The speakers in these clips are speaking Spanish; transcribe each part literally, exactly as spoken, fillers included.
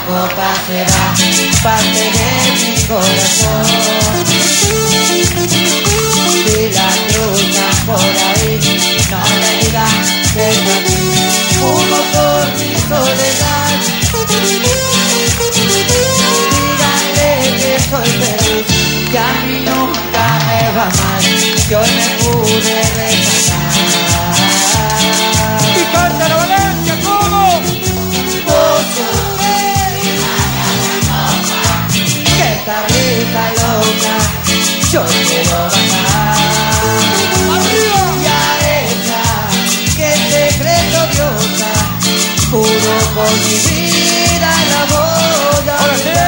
copa será parte de mi corazón. Si la cruzan por ahí, no le digan que yo aquí fumo por mi soledad. Díganle que soy feliz, que a mí nunca me va mal, que hoy me pude rescatar. Y canta la Valencia, ¿cómo? Que esta rica loca yo quiero bajar. Y a ella que secreto diosa juro por mi vida la voy a ¡Ahora sí!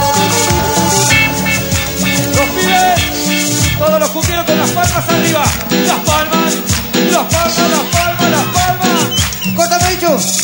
olvidar. Los pibes, todos los cumbieros con las palmas arriba.